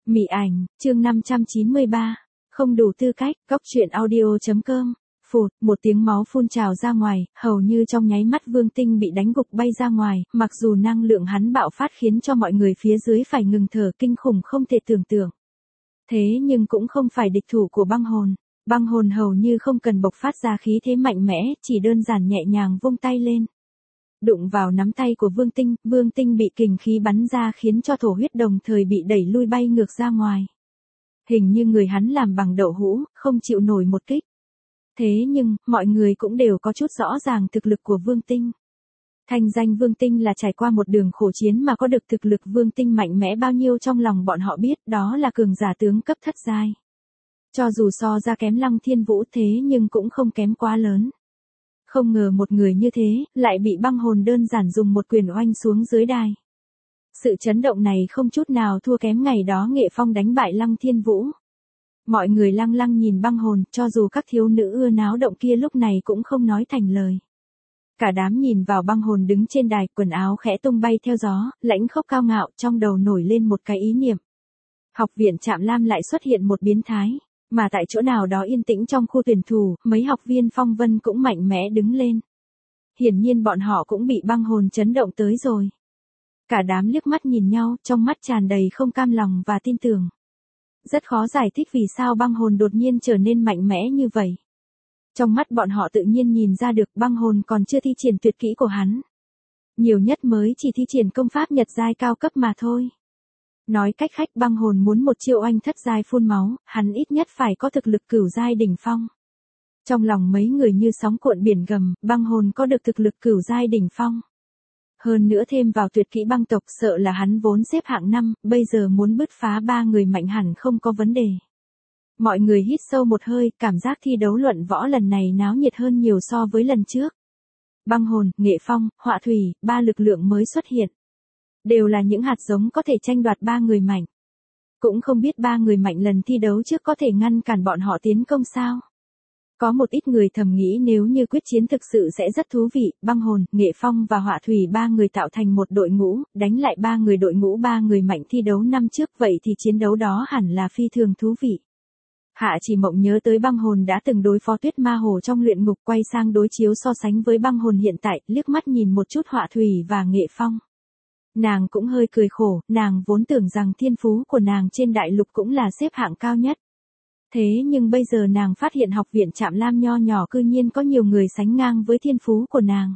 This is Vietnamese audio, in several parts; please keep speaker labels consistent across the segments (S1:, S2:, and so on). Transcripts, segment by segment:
S1: Mị ảnh, chương 593. Không đủ tư cách, góc truyện audio.com. Phụt, một tiếng máu phun trào ra ngoài, hầu như trong nháy mắt Vương Tinh bị đánh gục bay ra ngoài, mặc dù năng lượng hắn bạo phát khiến cho mọi người phía dưới phải ngừng thở kinh khủng không thể tưởng tượng. Thế nhưng cũng không phải địch thủ của băng hồn. Băng hồn hầu như không cần bộc phát ra khí thế mạnh mẽ, chỉ đơn giản nhẹ nhàng vung tay lên. Đụng vào nắm tay của Vương Tinh bị kình khí bắn ra khiến cho thổ huyết đồng thời bị đẩy lui bay ngược ra ngoài. Hình như người hắn làm bằng đậu hũ, không chịu nổi một kích. Thế nhưng, mọi người cũng đều có chút rõ ràng thực lực của Vương Tinh. Thành danh Vương Tinh là trải qua một đường khổ chiến mà có được thực lực Vương Tinh mạnh mẽ bao nhiêu trong lòng bọn họ biết, đó là cường giả tướng cấp thất giai. Cho dù so ra kém Lăng Thiên Vũ thế nhưng cũng không kém quá lớn. Không ngờ một người như thế, lại bị băng hồn đơn giản dùng một quyền oanh xuống dưới đài. Sự chấn động này không chút nào thua kém ngày đó Nghệ Phong đánh bại Lăng Thiên Vũ. Mọi người lăng lăng nhìn băng hồn, cho dù các thiếu nữ ưa náo động kia lúc này cũng không nói thành lời. Cả đám nhìn vào băng hồn đứng trên đài, quần áo khẽ tung bay theo gió, lãnh khốc cao ngạo, trong đầu nổi lên một cái ý niệm. Học viện Trạm Lam lại xuất hiện một biến thái. Mà tại chỗ nào đó yên tĩnh trong khu tuyển thủ, mấy học viên phong vân cũng mạnh mẽ đứng lên. Hiển nhiên bọn họ cũng bị băng hồn chấn động tới rồi. Cả đám liếc mắt nhìn nhau, trong mắt tràn đầy không cam lòng và tin tưởng. Rất khó giải thích vì sao băng hồn đột nhiên trở nên mạnh mẽ như vậy. Trong mắt bọn họ tự nhiên nhìn ra được băng hồn còn chưa thi triển tuyệt kỹ của hắn. Nhiều nhất mới chỉ thi triển công pháp nhật giai cao cấp mà thôi. Nói cách khác băng hồn muốn một chiêu oanh thất giai phun máu, hắn ít nhất phải có thực lực cửu giai đỉnh phong. Trong lòng mấy người như sóng cuộn biển gầm, băng hồn có được thực lực cửu giai đỉnh phong. Hơn nữa thêm vào tuyệt kỹ băng tộc sợ là hắn vốn xếp hạng 5, bây giờ muốn bứt phá 3 người mạnh hẳn không có vấn đề. Mọi người hít sâu một hơi, cảm giác thi đấu luận võ lần này náo nhiệt hơn nhiều so với lần trước. Băng hồn, Nghệ Phong, Họa Thủy, 3 lực lượng mới xuất hiện. Đều là những hạt giống có thể tranh đoạt 3 người mạnh. Cũng không biết 3 người mạnh lần thi đấu trước có thể ngăn cản bọn họ tiến công sao. Có một ít người thầm nghĩ nếu như quyết chiến thực sự sẽ rất thú vị, băng hồn, Nghệ Phong và Họa Thủy 3 người tạo thành một đội ngũ, đánh lại 3 người đội ngũ 3 người mạnh thi đấu năm trước, vậy thì chiến đấu đó hẳn là phi thường thú vị. Hạ Chỉ Mộng nhớ tới băng hồn đã từng đối phó Tuyết Ma Hồ trong luyện ngục, quay sang đối chiếu so sánh với băng hồn hiện tại, liếc mắt nhìn một chút Họa Thủy và Nghệ Phong. Nàng cũng hơi cười khổ, nàng vốn tưởng rằng thiên phú của nàng trên đại lục cũng là xếp hạng cao nhất. Thế nhưng bây giờ nàng phát hiện học viện Trạm Lam nho nhỏ cư nhiên có nhiều người sánh ngang với thiên phú của nàng.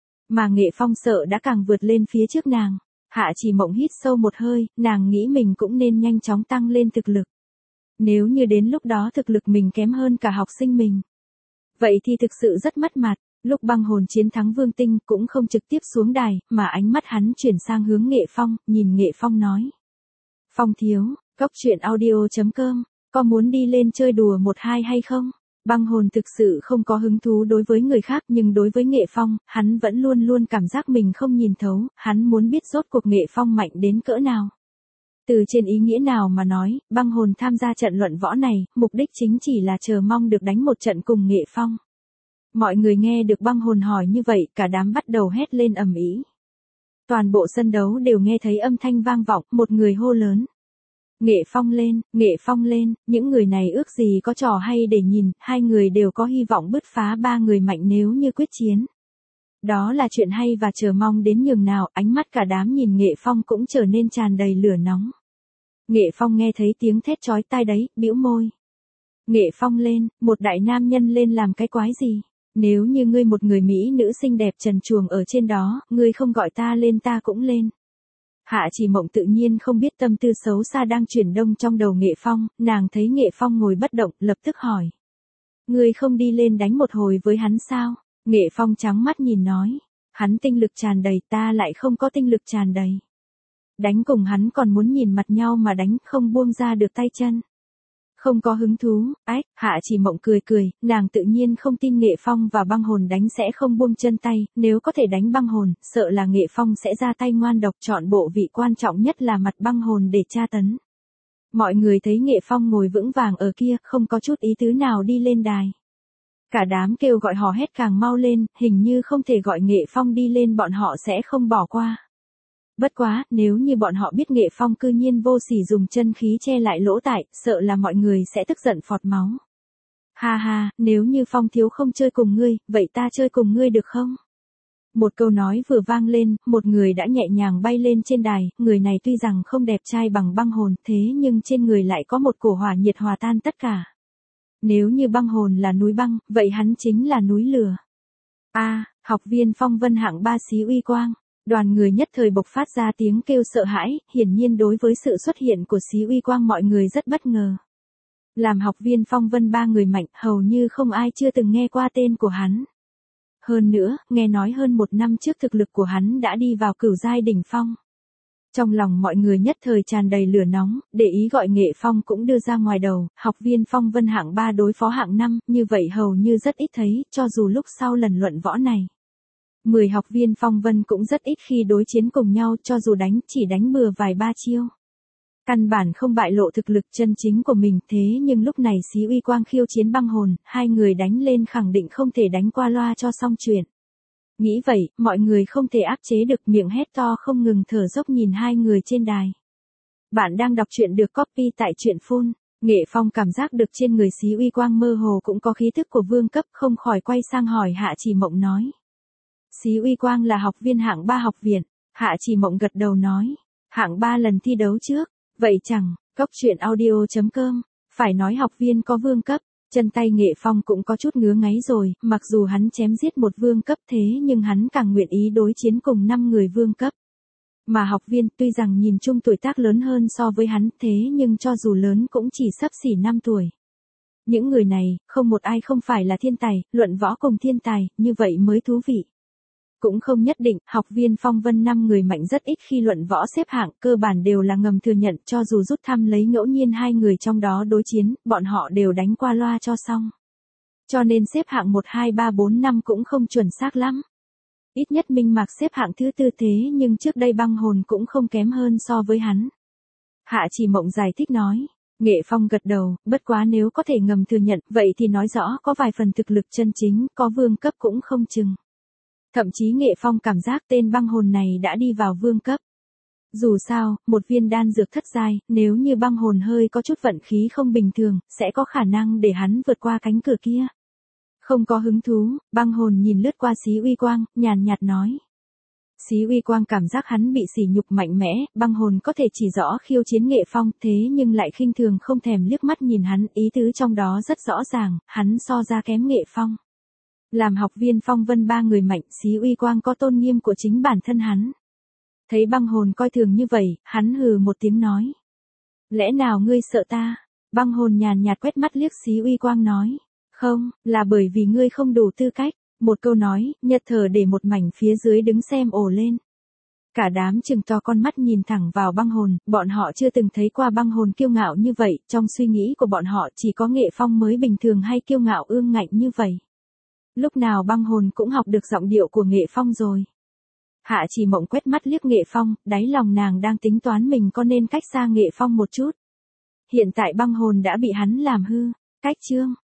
S1: Mà Nghệ Phong sợ đã càng vượt lên phía trước nàng. Hạ Chỉ Mộng hít sâu một hơi, nàng nghĩ mình cũng nên nhanh chóng tăng lên thực lực. Nếu như đến lúc đó thực lực mình kém hơn cả học sinh mình, vậy thì thực sự rất mất mặt. Lúc băng hồn chiến thắng Vương Tinh cũng không trực tiếp xuống đài, mà ánh mắt hắn chuyển sang hướng Nghệ Phong, nhìn Nghệ Phong nói. Phong thiếu, góc truyện audio.com, có muốn đi lên chơi đùa 1-2 hay không? Băng hồn thực sự không có hứng thú đối với người khác nhưng đối với Nghệ Phong, hắn vẫn luôn luôn cảm giác mình không nhìn thấu, hắn muốn biết rốt cuộc Nghệ Phong mạnh đến cỡ nào. Từ trên ý nghĩa nào mà nói, băng hồn tham gia trận luận võ này, mục đích chính chỉ là chờ mong được đánh một trận cùng Nghệ Phong. Mọi người nghe được băng hồn hỏi như vậy, cả đám bắt đầu hét lên ầm ĩ. Toàn bộ sân đấu đều nghe thấy âm thanh vang vọng, một người hô lớn. Nghệ Phong lên, những người này ước gì có trò hay để nhìn, hai người đều có hy vọng bứt phá 3 người mạnh nếu như quyết chiến. Đó là chuyện hay và chờ mong đến nhường nào, ánh mắt cả đám nhìn Nghệ Phong cũng trở nên tràn đầy lửa nóng. Nghệ Phong nghe thấy tiếng thét chói tai đấy, bĩu môi. Nghệ Phong lên, một đại nam nhân lên làm cái quái gì? Nếu như ngươi một người mỹ nữ xinh đẹp trần truồng ở trên đó, ngươi không gọi ta lên ta cũng lên. Hạ Chỉ Mộng tự nhiên không biết tâm tư xấu xa đang chuyển động trong đầu Nghệ Phong, nàng thấy Nghệ Phong ngồi bất động, lập tức hỏi. Ngươi không đi lên đánh một hồi với hắn sao? Nghệ Phong trắng mắt nhìn nói. Hắn tinh lực tràn đầy, ta lại không có tinh lực tràn đầy. Đánh cùng hắn còn muốn nhìn mặt nhau mà đánh, không buông ra được tay chân. Không có hứng thú, Hạ Chỉ Mộng cười, nàng tự nhiên không tin Nghệ Phong và băng hồn đánh sẽ không buông chân tay, nếu có thể đánh băng hồn, sợ là Nghệ Phong sẽ ra tay ngoan độc chọn bộ vị quan trọng nhất là mặt băng hồn để tra tấn. Mọi người thấy Nghệ Phong ngồi vững vàng ở kia, không có chút ý tứ nào đi lên đài. Cả đám kêu gọi hò hét càng mau lên, hình như không thể gọi Nghệ Phong đi lên bọn họ sẽ không bỏ qua. Bất quá, nếu như bọn họ biết Nghệ Phong cư nhiên vô sỉ dùng chân khí che lại lỗ tại, sợ là mọi người sẽ tức giận phọt máu. Ha ha, nếu như Phong thiếu không chơi cùng ngươi, vậy ta chơi cùng ngươi được không? Một câu nói vừa vang lên, một người đã nhẹ nhàng bay lên trên đài, người này tuy rằng không đẹp trai bằng băng hồn, thế nhưng trên người lại có một cổ hỏa nhiệt hòa tan tất cả. Nếu như băng hồn là núi băng, vậy hắn chính là núi lửa. Học viên phong vân hạng 3 Xí Uy Quang. Đoàn người nhất thời bộc phát ra tiếng kêu sợ hãi, hiển nhiên đối với sự xuất hiện của Xí Uy Quang mọi người rất bất ngờ. Làm học viên phong vân 3 người mạnh, hầu như không ai chưa từng nghe qua tên của hắn. Hơn nữa, nghe nói hơn 1 năm trước thực lực của hắn đã đi vào cửu giai đỉnh phong. Trong lòng mọi người nhất thời tràn đầy lửa nóng, để ý gọi Nghệ Phong cũng đưa ra ngoài đầu, học viên phong vân hạng 3 đối phó hạng 5, như vậy hầu như rất ít thấy, cho dù lúc sau lần luận võ này. 10 học viên phong vân cũng rất ít khi đối chiến cùng nhau, cho dù đánh chỉ đánh bừa vài ba chiêu. Căn bản không bại lộ thực lực chân chính của mình, thế nhưng lúc này Xí Uy Quang khiêu chiến băng hồn, hai người đánh lên khẳng định không thể đánh qua loa cho xong chuyện. Nghĩ vậy, mọi người không thể áp chế được miệng hét to không ngừng thở dốc nhìn hai người trên đài. Bạn đang đọc truyện được copy tại truyện phun. Nghệ Phong cảm giác được trên người Xí Uy Quang mơ hồ cũng có khí thức của vương cấp, không khỏi quay sang hỏi Hạ Chỉ Mộng nói. Xí Uy Quang là học viên hạng 3 học viện. Hạ Chỉ Mộng gật đầu nói. Hạng 3 lần thi đấu trước. Vậy chẳng, góc truyện audio.com, phải nói học viên có vương cấp, chân tay Nghệ Phong cũng có chút ngứa ngáy rồi, mặc dù hắn chém giết một vương cấp thế nhưng hắn càng nguyện ý đối chiến cùng 5 người vương cấp. Mà học viên tuy rằng nhìn chung tuổi tác lớn hơn so với hắn thế nhưng cho dù lớn cũng chỉ xấp xỉ 5 tuổi. Những người này, không một ai không phải là thiên tài, luận võ cùng thiên tài, như vậy mới thú vị. Cũng không nhất định, học viên phong vân 5 người mạnh rất ít khi luận võ xếp hạng, cơ bản đều là ngầm thừa nhận, cho dù rút thăm lấy ngẫu nhiên hai người trong đó đối chiến, bọn họ đều đánh qua loa cho xong. Cho nên xếp hạng 1 2 3 4 5 cũng không chuẩn xác lắm. Ít nhất Minh Mạc xếp hạng thứ 4 thế nhưng trước đây băng hồn cũng không kém hơn so với hắn. Hạ Chỉ Mộng giải thích nói. Nghệ Phong gật đầu, bất quá nếu có thể ngầm thừa nhận, vậy thì nói rõ có vài phần thực lực chân chính, có vương cấp cũng không chừng. Thậm chí Nghệ Phong cảm giác tên băng hồn này đã đi vào vương cấp. Dù sao, một viên đan dược thất giai, nếu như băng hồn hơi có chút vận khí không bình thường, sẽ có khả năng để hắn vượt qua cánh cửa kia. Không có hứng thú, băng hồn nhìn lướt qua Xí Uy Quang, nhàn nhạt nói. Xí Uy Quang cảm giác hắn bị sỉ nhục mạnh mẽ, băng hồn có thể chỉ rõ khiêu chiến Nghệ Phong thế nhưng lại khinh thường không thèm liếc mắt nhìn hắn, ý tứ trong đó rất rõ ràng, hắn so ra kém Nghệ Phong. Làm học viên phong vân 3 người mạnh, Xí Uy Quang có tôn nghiêm của chính bản thân hắn. Thấy băng hồn coi thường như vậy, hắn hừ một tiếng nói. Lẽ nào ngươi sợ ta? Băng hồn nhàn nhạt quét mắt liếc Xí Uy Quang nói. Không, là bởi vì ngươi không đủ tư cách. Một câu nói, nhật thở để một mảnh phía dưới đứng xem ồ lên. Cả đám trừng to con mắt nhìn thẳng vào băng hồn, bọn họ chưa từng thấy qua băng hồn kiêu ngạo như vậy, trong suy nghĩ của bọn họ chỉ có Nghệ Phong mới bình thường hay kiêu ngạo ương ngạnh như vậy. Lúc nào băng hồn cũng học được giọng điệu của Nghệ Phong rồi. Hạ Chỉ Mộng quét mắt liếc Nghệ Phong, đáy lòng nàng đang tính toán mình có nên cách xa Nghệ Phong một chút. Hiện tại băng hồn đã bị hắn làm hư. Cách chương.